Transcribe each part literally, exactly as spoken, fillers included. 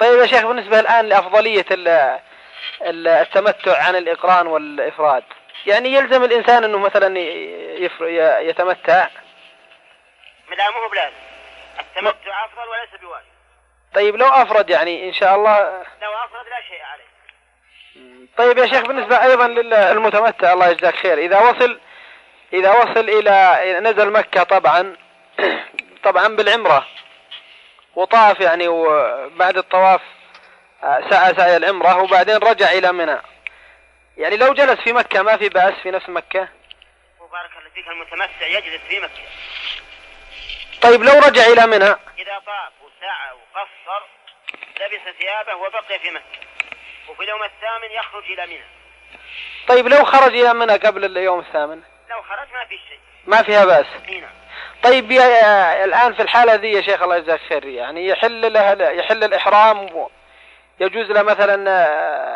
طيب يا شيخ، بالنسبة الآن لأفضلية التمتع عن الإقران والإفراد، يعني يلزم الإنسان أنه مثلا يتمتع؟ لا، مو بلازم. التمتع أفضل وليس بواجب. طيب لو أفرد يعني إن شاء الله؟ لو أفرد لا شيء عليه. طيب يا شيخ، بالنسبة أيضا للمتمتع الله يجزاك خير، إذا وصل إذا وصل إلى نزل مكة طبعا طبعا بالعمرة وطاف يعني، وبعد الطواف سعى سعي العمرة وبعدين رجع إلى منى، يعني لو جلس في مكة ما في بأس في نفس مكة؟ وبارك الله فيك، المتمتع يجلس في مكة. طيب لو رجع إلى منى؟ إذا طاف وسعى وقصر لبس ثيابه وبقي في مكة، وفي اليوم الثامن يخرج إلى منى. طيب لو خرج إلى منى قبل اليوم الثامن؟ لو خرج ما في شيء، ما فيها بأس. هنا. طيب يا الآن في الحالة ذي يا شيخ الله يجزاك خير، يعني يحل له يحل الإحرام، يجوز له مثلا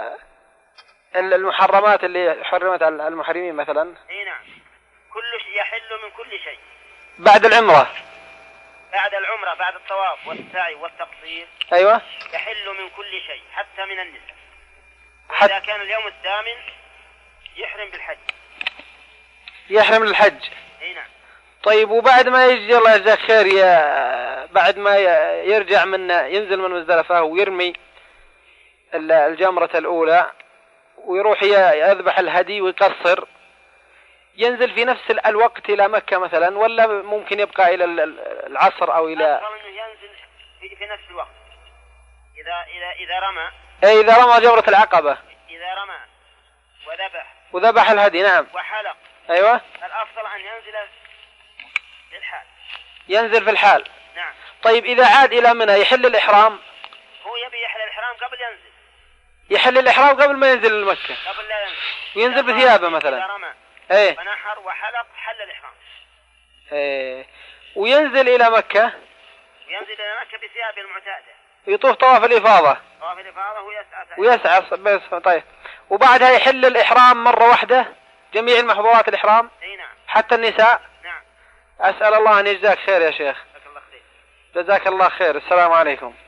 المحرمات اللي حرمت على المحرمين مثلا؟ اي نعم، كل شيء يحل من كل شيء بعد العمرة. بعد العمرة بعد الطواف والسعي والتقصير. أيوة، يحل من كل شيء حتى من النساء. حت... إذا كان اليوم الثامن يحرم بالحج. يحرم للحج. اي نعم. طيب وبعد ما يجي الله يجزاك خير، يا بعد ما يرجع من ينزل من مزدلفة ويرمي الجمرة الأولى ويروح يذبح الهدي ويقصر، ينزل في نفس الوقت إلى مكة مثلا، ولا ممكن يبقى إلى العصر أو إلى؟ أفضل إنه ينزل في, في نفس الوقت. إذا إذا إذا رمى. أي إذا رمى جمرة العقبة. إذا رمى وذبح. وذبح الهدي نعم. وحلق. أيوة. الأفضل أن ينزل في الحال. ينزل في الحال. نعم. طيب إذا عاد إلى منى يحل الإحرام؟ هو يبي يحل الإحرام قبل ينزل. يحل الإحرام قبل ما ينزل لمكة. قبل لا ينزل. وينزل بثيابه مثلا. إذا رمى. ايه. فنحر وحلق حل الإحرام. ايه. وينزل إلى مكة. ينزل إلى مكة بثيابه المعتادة. يطوف طواف الإفاضة. طواف الإفاضة ويسعى. ويسعى بس. طيب. وبعدها يحل الإحرام مرة واحدة جميع المحظورات الإحرام. اي نعم. حتى النساء. نعم. أسأل الله أن يجزاك خير يا شيخ. جزاك الله خير. جزاك الله خير. السلام عليكم.